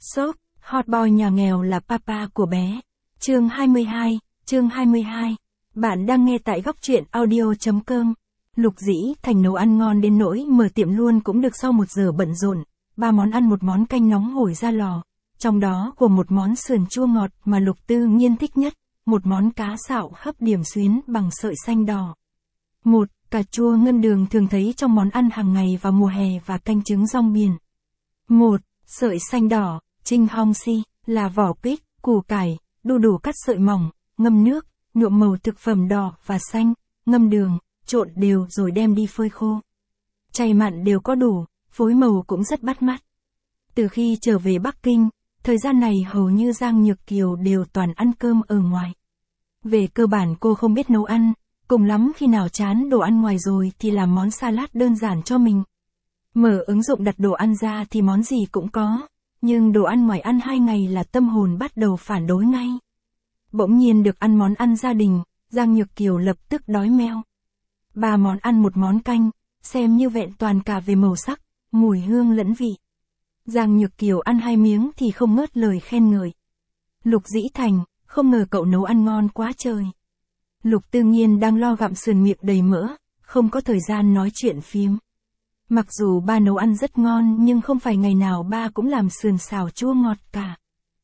Shop, hot boy nhà nghèo là papa của bé. Chương 22. Bạn đang nghe tại góc truyện audio.com. Lục Dĩ Thành nấu ăn ngon đến nỗi mở tiệm luôn cũng được sau 1 giờ bận rộn. 3 món ăn, 1 món canh nóng hổi ra lò. Trong đó gồm 1 món sườn chua ngọt mà Lục Tư Nhiên thích nhất, 1 món cá xạo hấp điểm xuyến bằng sợi xanh đỏ. 1. Cà chua ngân đường thường thấy trong món ăn hàng ngày vào mùa hè và canh trứng rong biển. 1. Sợi xanh đỏ, trinh hong si, là vỏ quýt, củ cải, đu đủ cắt sợi mỏng, ngâm nước, nhuộm màu thực phẩm đỏ và xanh, ngâm đường, trộn đều rồi đem đi phơi khô. Chay mặn đều có đủ, phối màu cũng rất bắt mắt. Từ khi trở về Bắc Kinh, thời gian này hầu như Giang Nhược Kiều đều toàn ăn cơm ở ngoài. Về cơ bản cô không biết nấu ăn, cùng lắm khi nào chán đồ ăn ngoài rồi thì làm món salad đơn giản cho mình. Mở ứng dụng đặt đồ ăn ra thì món gì cũng có, nhưng đồ ăn ngoài ăn 2 ngày là tâm hồn bắt đầu phản đối ngay. Bỗng nhiên được ăn món ăn gia đình, Giang Nhược Kiều lập tức đói meo. 3 món ăn 1 món canh, xem như vẹn toàn cả về màu sắc, mùi hương lẫn vị. Giang Nhược Kiều ăn 2 miếng thì không ngớt lời khen ngợi. Lục Dĩ Thành, không ngờ cậu nấu ăn ngon quá trời. Lục Tư Nhiên đang lo gặm sườn miệng đầy mỡ, không có thời gian nói chuyện phím. Mặc dù ba nấu ăn rất ngon nhưng không phải ngày nào ba cũng làm sườn xào chua ngọt cả.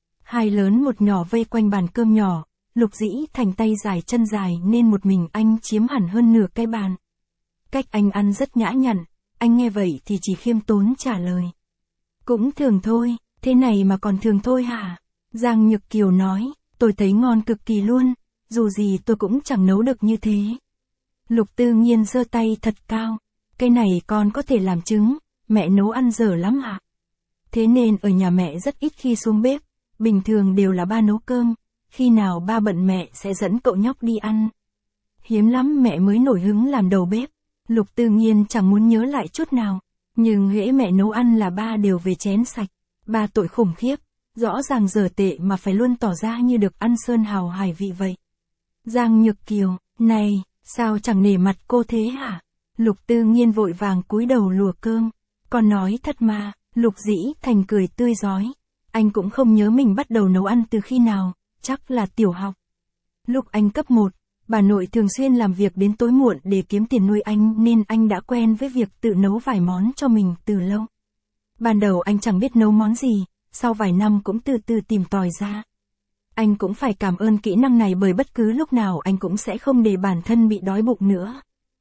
2 lớn 1 nhỏ vây quanh bàn cơm nhỏ, Lục Dĩ Thành tay dài chân dài nên một mình anh chiếm hẳn hơn nửa cái bàn. Cách anh ăn rất nhã nhặn, anh nghe vậy thì chỉ khiêm tốn trả lời. Cũng thường thôi, thế này mà còn thường thôi hả? Giang Nhược Kiều nói, tôi thấy ngon cực kỳ luôn, dù gì tôi cũng chẳng nấu được như thế. Lục Tư Nhiên giơ tay thật cao, cái này con có thể làm chứng, mẹ nấu ăn dở lắm ạ. Thế nên ở nhà mẹ rất ít khi xuống bếp, bình thường đều là ba nấu cơm, khi nào ba bận mẹ sẽ dẫn cậu nhóc đi ăn. Hiếm lắm mẹ mới nổi hứng làm đầu bếp, Lục Tư Nhiên chẳng muốn nhớ lại chút nào, nhưng hễ mẹ nấu ăn là ba đều về chén sạch, ba tội khủng khiếp, rõ ràng dở tệ mà phải luôn tỏ ra như được ăn sơn hào hải vị vậy. Giang Nhược Kiều, này, sao chẳng nể mặt cô thế hả? Lục Tư Nhiên vội vàng cúi đầu lùa cơm, con nói thật mà. Lục Dĩ Thành cười tươi rói, anh cũng không nhớ mình bắt đầu nấu ăn từ khi nào, chắc là tiểu học. Lúc anh cấp 1, bà nội thường xuyên làm việc đến tối muộn để kiếm tiền nuôi anh nên anh đã quen với việc tự nấu vài món cho mình từ lâu. Ban đầu anh chẳng biết nấu món gì, sau vài năm cũng từ từ tìm tòi ra. Anh cũng phải cảm ơn kỹ năng này bởi bất cứ lúc nào anh cũng sẽ không để bản thân bị đói bụng nữa.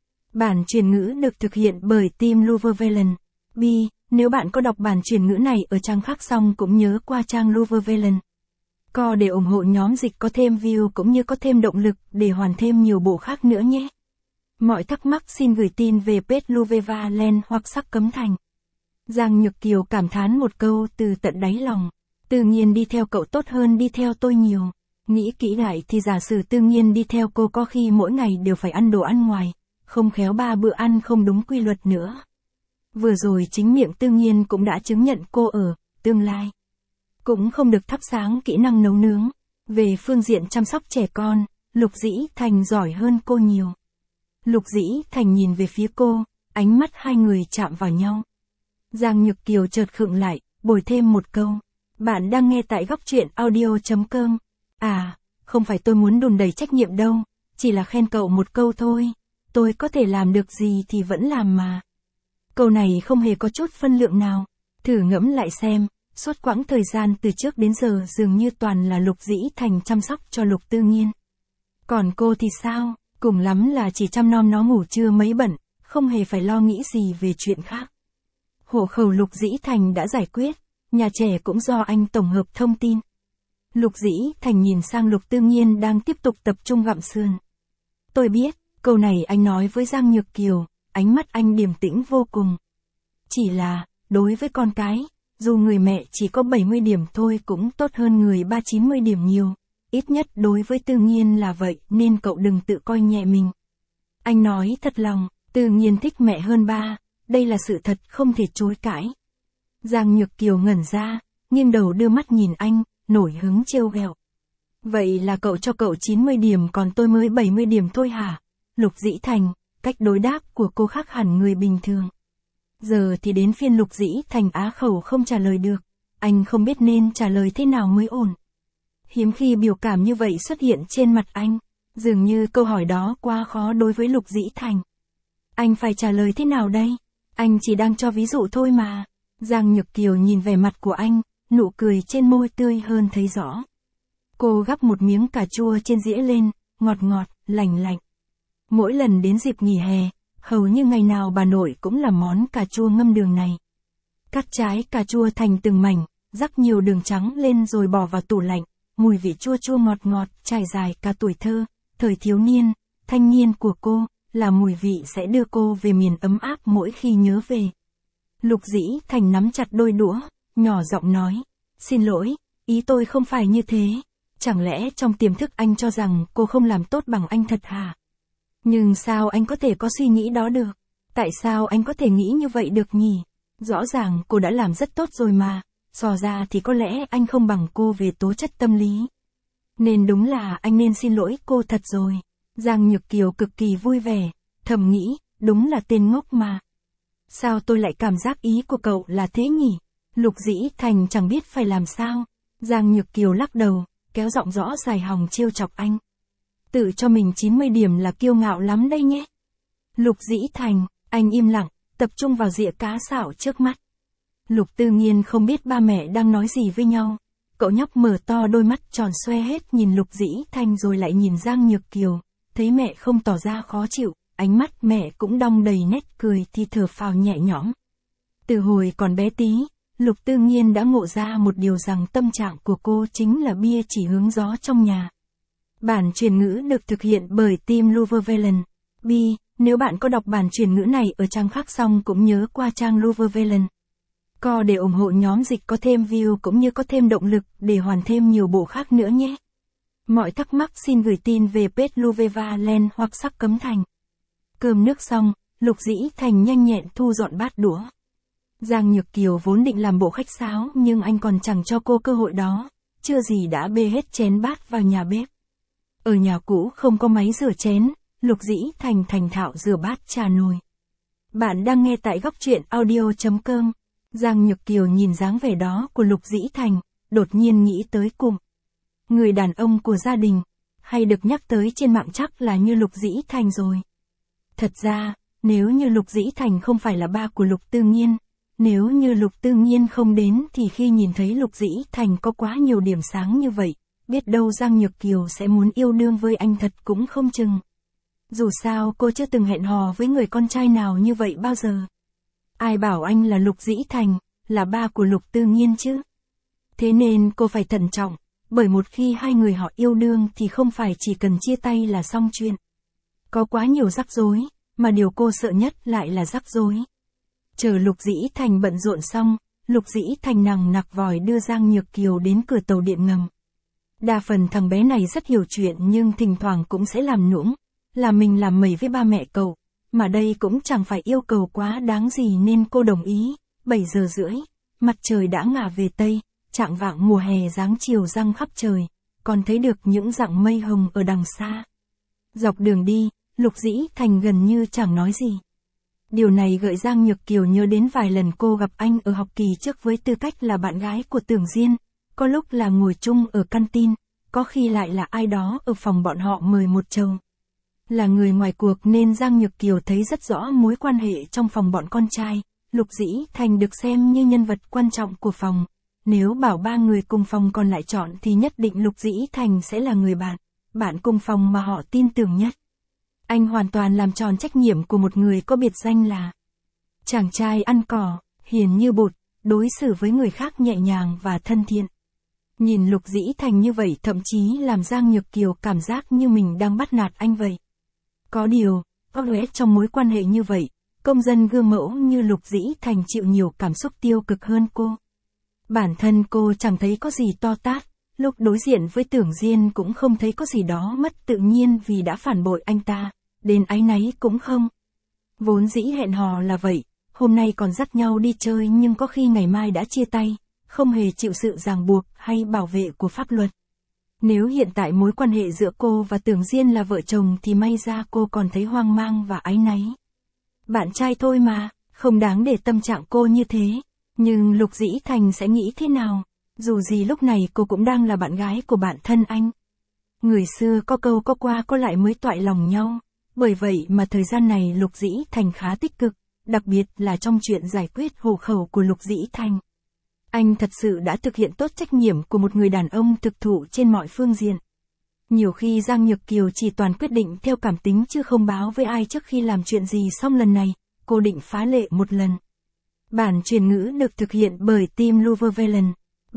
Bản truyền ngữ được thực hiện bởi team Luvervelen. Nếu bạn có đọc bản truyền ngữ này ở trang khác xong cũng nhớ qua trang Luvervelen. Co để ủng hộ nhóm dịch có thêm view cũng như có thêm động lực để hoàn thêm nhiều bộ khác nữa nhé. Mọi thắc mắc xin gửi tin về page Luvervelen hoặc Sắc Cấm Thành. Giang Nhược Kiều cảm thán một câu từ tận đáy lòng. Tự nhiên đi theo cậu tốt hơn đi theo tôi nhiều. Nghĩ kỹ lại thì giả sử tự nhiên đi theo cô có khi mỗi ngày đều phải ăn đồ ăn ngoài, không khéo 3 bữa ăn không đúng quy luật nữa. Vừa rồi chính miệng Tư Nhiên cũng đã chứng nhận cô ở tương lai cũng không được thắp sáng kỹ năng nấu nướng. Về phương diện chăm sóc trẻ con, Lục Dĩ Thành giỏi hơn cô nhiều. Lục Dĩ Thành nhìn về phía cô, ánh mắt 2 người chạm vào nhau. Giang Nhược Kiều chợt khựng lại, bồi thêm một câu. Bạn đang nghe tại góc truyện audio.com. À, không phải tôi muốn đùn đẩy trách nhiệm đâu, chỉ là khen cậu một câu thôi. Tôi có thể làm được gì thì vẫn làm mà. Câu này không hề có chút phân lượng nào. Thử ngẫm lại xem, suốt quãng thời gian từ trước đến giờ dường như toàn là Lục Dĩ Thành chăm sóc cho Lục Tư Nhiên. Còn cô thì sao, cùng lắm là chỉ chăm nom nó ngủ trưa mấy bận, không hề phải lo nghĩ gì về chuyện khác. Hộ khẩu Lục Dĩ Thành đã giải quyết, nhà trẻ cũng do anh tổng hợp thông tin. Lục Dĩ Thành nhìn sang Lục Tư Nhiên đang tiếp tục tập trung gặm sườn. Tôi biết, câu này anh nói với Giang Nhược Kiều, ánh mắt anh điềm tĩnh vô cùng. Chỉ là, đối với con cái, dù người mẹ chỉ có 70 điểm thôi cũng tốt hơn người ba 90 điểm nhiều. Ít nhất đối với Tư Nhiên là vậy nên cậu đừng tự coi nhẹ mình. Anh nói thật lòng, Tư Nhiên thích mẹ hơn ba, đây là sự thật không thể chối cãi. Giang Nhược Kiều ngẩn ra, nghiêng đầu đưa mắt nhìn anh, nổi hứng trêu ghẹo. Vậy là cậu cho cậu 90 điểm còn tôi mới 70 điểm thôi hả? Lục Dĩ Thành, cách đối đáp của cô khác hẳn người bình thường. Giờ thì đến phiên Lục Dĩ Thành á khẩu không trả lời được. anh không biết nên trả lời thế nào mới ổn. Hiếm khi biểu cảm như vậy xuất hiện trên mặt anh, dường như câu hỏi đó quá khó đối với Lục Dĩ Thành. Anh phải trả lời thế nào đây? Anh chỉ đang cho ví dụ thôi mà. Giang Nhược Kiều nhìn vẻ mặt của anh, nụ cười trên môi tươi hơn thấy rõ. Cô gắp một miếng cà chua trên dĩa lên, ngọt ngọt, lành lạnh. Mỗi lần đến dịp nghỉ hè, hầu như ngày nào bà nội cũng làm món cà chua ngâm đường này. Cắt trái cà chua thành từng mảnh, rắc nhiều đường trắng lên rồi bỏ vào tủ lạnh, mùi vị chua chua ngọt ngọt trải dài cả tuổi thơ, thời thiếu niên, thanh niên của cô, là mùi vị sẽ đưa cô về miền ấm áp mỗi khi nhớ về. Lục Dĩ Thành nắm chặt đôi đũa, nhỏ giọng nói, xin lỗi, ý tôi không phải như thế. Chẳng lẽ trong tiềm thức anh cho rằng cô không làm tốt bằng anh thật hả? Nhưng sao anh có thể có suy nghĩ đó được? Tại sao anh có thể nghĩ như vậy được nhỉ? Rõ ràng cô đã làm rất tốt rồi mà, so ra thì có lẽ anh không bằng cô về tố chất tâm lý. Nên đúng là anh nên xin lỗi cô thật rồi. Giang Nhược Kiều cực kỳ vui vẻ, thầm nghĩ, đúng là tên ngốc mà. Sao tôi lại cảm giác ý của cậu là thế nhỉ? Lục Dĩ Thành chẳng biết phải làm sao. Giang Nhược Kiều lắc đầu, kéo giọng rõ dài hòng trêu chọc anh. Tự cho mình 90 điểm là kiêu ngạo lắm đây nhé. Lục Dĩ Thành, anh im lặng, tập trung vào dĩa cá xạo trước mắt. Lục Tư Nghiên không biết ba mẹ đang nói gì với nhau. Cậu nhóc mở to đôi mắt tròn xoe hết nhìn Lục Dĩ Thành rồi lại nhìn Giang Nhược Kiều. Thấy mẹ không tỏ ra khó chịu, ánh mắt mẹ cũng đong đầy nét cười thì thở phào nhẹ nhõm. Từ hồi còn bé tí, Lục Tư Nghiên đã ngộ ra một điều rằng tâm trạng của cô chính là bia chỉ hướng gió trong nhà. Bản truyền ngữ được thực hiện bởi team Luvervelen. Nếu bạn có đọc bản truyền ngữ này ở trang khác xong cũng nhớ qua trang Luvervelen. Co để ủng hộ nhóm dịch có thêm view cũng như có thêm động lực để hoàn thêm nhiều bộ khác nữa nhé. Mọi thắc mắc xin gửi tin về page Luvervelen hoặc Sắc Cấm Thành. Cơm nước xong, Lục Dĩ Thành nhanh nhẹn thu dọn bát đũa. Giang Nhược Kiều vốn định làm bộ khách sáo nhưng anh còn chẳng cho cô cơ hội đó, chưa gì đã bê hết chén bát vào nhà bếp. Ở nhà cũ không có máy rửa chén, Lục Dĩ Thành thành thạo rửa bát trà nồi. Bạn đang nghe tại góc truyện audio.com. Giang Nhược Kiều nhìn dáng vẻ đó của Lục Dĩ Thành, đột nhiên nghĩ tới cụm người đàn ông của gia đình, hay được nhắc tới trên mạng chắc là như Lục Dĩ Thành rồi. Thật ra, nếu như Lục Dĩ Thành không phải là ba của Lục Tư Nghiên, nếu như Lục Tư Nghiên không đến thì khi nhìn thấy Lục Dĩ Thành có quá nhiều điểm sáng như vậy, biết đâu Giang Nhược Kiều sẽ muốn yêu đương với anh thật cũng không chừng. Dù sao cô chưa từng hẹn hò với người con trai nào như vậy bao giờ. Ai bảo anh là Lục Dĩ Thành, là ba của Lục Tư Nghiên chứ? Thế nên cô phải thận trọng, bởi một khi hai người họ yêu đương thì không phải chỉ cần chia tay là xong chuyện. Có quá nhiều rắc rối, mà điều cô sợ nhất lại là rắc rối. Chờ Lục Dĩ Thành bận rộn xong, Lục Dĩ Thành nằng nặc vòi đưa Giang Nhược Kiều đến cửa tàu điện ngầm. Đa phần thằng bé này rất hiểu chuyện nhưng thỉnh thoảng cũng sẽ làm nũng, là mình làm mẩy với ba mẹ cậu, mà đây cũng chẳng phải yêu cầu quá đáng gì nên cô đồng ý. 7 giờ rưỡi, mặt trời đã ngả về Tây, chạng vạng mùa hè dáng chiều răng khắp trời, còn thấy được những dặng mây hồng ở đằng xa. Dọc đường đi, Lục Dĩ Thành gần như chẳng nói gì. Điều này gợi Giang Nhược Kiều nhớ đến vài lần cô gặp anh ở học kỳ trước với tư cách là bạn gái của Tưởng Diên, có lúc là ngồi chung ở canteen, có khi lại là ai đó ở phòng bọn họ mời một chầu. Là người ngoài cuộc nên Giang Nhược Kiều thấy rất rõ mối quan hệ trong phòng bọn con trai. Lục Dĩ Thành được xem như nhân vật quan trọng của phòng. Nếu bảo ba người cùng phòng còn lại chọn thì nhất định Lục Dĩ Thành sẽ là người bạn cùng phòng mà họ tin tưởng nhất. Anh hoàn toàn làm tròn trách nhiệm của một người có biệt danh là chàng trai ăn cỏ, hiền như bột, đối xử với người khác nhẹ nhàng và thân thiện. Nhìn Lục Dĩ Thành như vậy thậm chí làm Giang Nhược Kiều cảm giác như mình đang bắt nạt anh vậy. Có điều, có lẽ trong mối quan hệ như vậy, công dân gương mẫu như Lục Dĩ Thành chịu nhiều cảm xúc tiêu cực hơn cô. Bản thân cô chẳng thấy có gì to tát, lúc đối diện với Tưởng Diên cũng không thấy có gì đó mất tự nhiên vì đã phản bội anh ta, đến áy náy cũng không. Vốn dĩ hẹn hò là vậy, hôm nay còn dắt nhau đi chơi nhưng có khi ngày mai đã chia tay, không hề chịu sự ràng buộc hay bảo vệ của pháp luật. Nếu hiện tại mối quan hệ giữa cô và Tưởng Diên là vợ chồng thì may ra cô còn thấy hoang mang và áy náy. Bạn trai thôi mà, không đáng để tâm trạng cô như thế. Nhưng Lục Dĩ Thành sẽ nghĩ thế nào? Dù gì lúc này cô cũng đang là bạn gái của bạn thân anh. Người xưa có câu có qua có lại mới toại lòng nhau. Bởi vậy mà thời gian này Lục Dĩ Thành khá tích cực, đặc biệt là trong chuyện giải quyết hộ khẩu của Lục Dĩ Thành. Anh thật sự đã thực hiện tốt trách nhiệm của một người đàn ông thực thụ trên mọi phương diện. Nhiều khi Giang Nhược Kiều chỉ toàn quyết định theo cảm tính chứ không báo với ai trước khi làm chuyện gì, xong lần này, cô định phá lệ một lần. Bản truyền ngữ được thực hiện bởi team Luvervelen.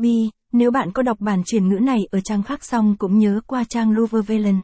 Nếu bạn có đọc bản truyền ngữ này ở trang khác xong cũng nhớ qua trang Luvervelen.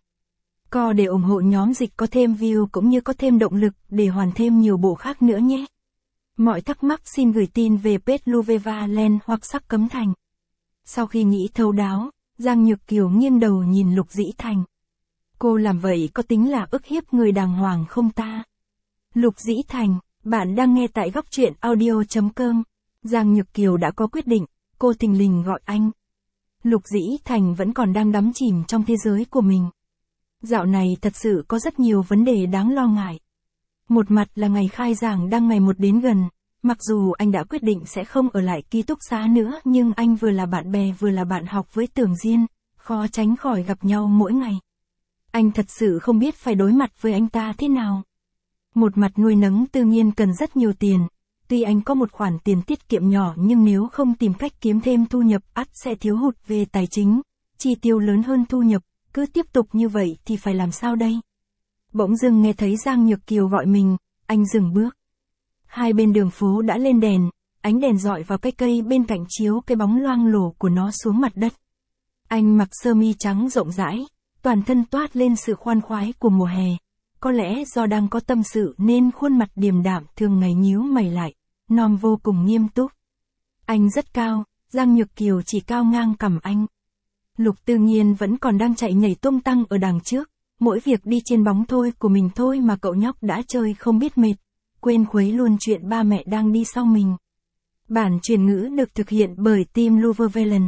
Co để ủng hộ nhóm dịch có thêm view cũng như có thêm động lực để hoàn thêm nhiều bộ khác nữa nhé. Mọi thắc mắc xin gửi tin về page Luvervelen hoặc Sắc Cấm Thành. Sau khi nghĩ thấu đáo, Giang Nhược Kiều nghiêng đầu nhìn Lục Dĩ Thành. Cô làm vậy có tính là ức hiếp người đàng hoàng không ta? Lục Dĩ Thành, bạn đang nghe tại góc truyện audio.com. Giang Nhược Kiều đã có quyết định, cô thình lình gọi anh. Lục Dĩ Thành vẫn còn đang đắm chìm trong thế giới của mình. Dạo này thật sự có rất nhiều vấn đề đáng lo ngại. Một mặt là ngày khai giảng đang ngày một đến gần, mặc dù anh đã quyết định sẽ không ở lại ký túc xá nữa nhưng anh vừa là bạn bè vừa là bạn học với Tưởng Diên, khó tránh khỏi gặp nhau mỗi ngày. Anh thật sự không biết phải đối mặt với anh ta thế nào. Một mặt nuôi nấng Tư Nghiên cần rất nhiều tiền, tuy anh có một khoản tiền tiết kiệm nhỏ nhưng nếu không tìm cách kiếm thêm thu nhập ắt sẽ thiếu hụt về tài chính, chi tiêu lớn hơn thu nhập, cứ tiếp tục như vậy thì phải làm sao đây? Bỗng dưng nghe thấy Giang Nhược Kiều gọi mình, anh dừng bước. Hai bên đường phố đã lên đèn, ánh đèn rọi vào cái cây bên cạnh chiếu cái bóng loang lổ của nó xuống mặt đất. Anh mặc sơ mi trắng rộng rãi, toàn thân toát lên sự khoan khoái của mùa hè. Có lẽ do đang có tâm sự nên khuôn mặt điềm đạm thường ngày nhíu mày lại, nom vô cùng nghiêm túc. Anh rất cao, Giang Nhược Kiều chỉ cao ngang cằm anh. Lục Tư Nghiên vẫn còn đang chạy nhảy tung tăng ở đằng trước, mỗi việc đi trên bóng thôi của mình thôi mà cậu nhóc đã chơi không biết mệt, quên khuấy luôn chuyện ba mẹ đang đi sau mình. Bản truyền ngữ được thực hiện bởi team Luvervelen.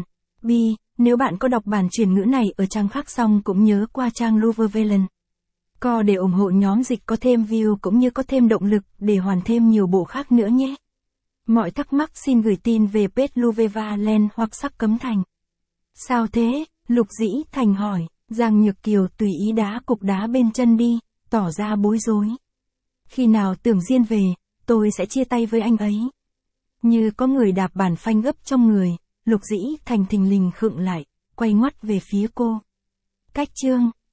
Nếu bạn có đọc bản truyền ngữ này ở trang khác xong cũng nhớ qua trang Luvervelen. Co để ủng hộ nhóm dịch có thêm view cũng như có thêm động lực để hoàn thêm nhiều bộ khác nữa nhé. Mọi thắc mắc xin gửi tin về page Luvervelen hoặc Sắc Cấm Thành. Sao thế? Lục Dĩ Thành hỏi. Giang Nhược Kiều tùy ý đá cục đá bên chân đi, tỏ ra bối rối. Khi nào Tưởng Diên về, tôi sẽ chia tay với anh ấy. Như có người đạp bàn phanh gấp trong người, Lục Dĩ Thành thình lình khựng lại, quay ngoắt về phía cô. Cách chương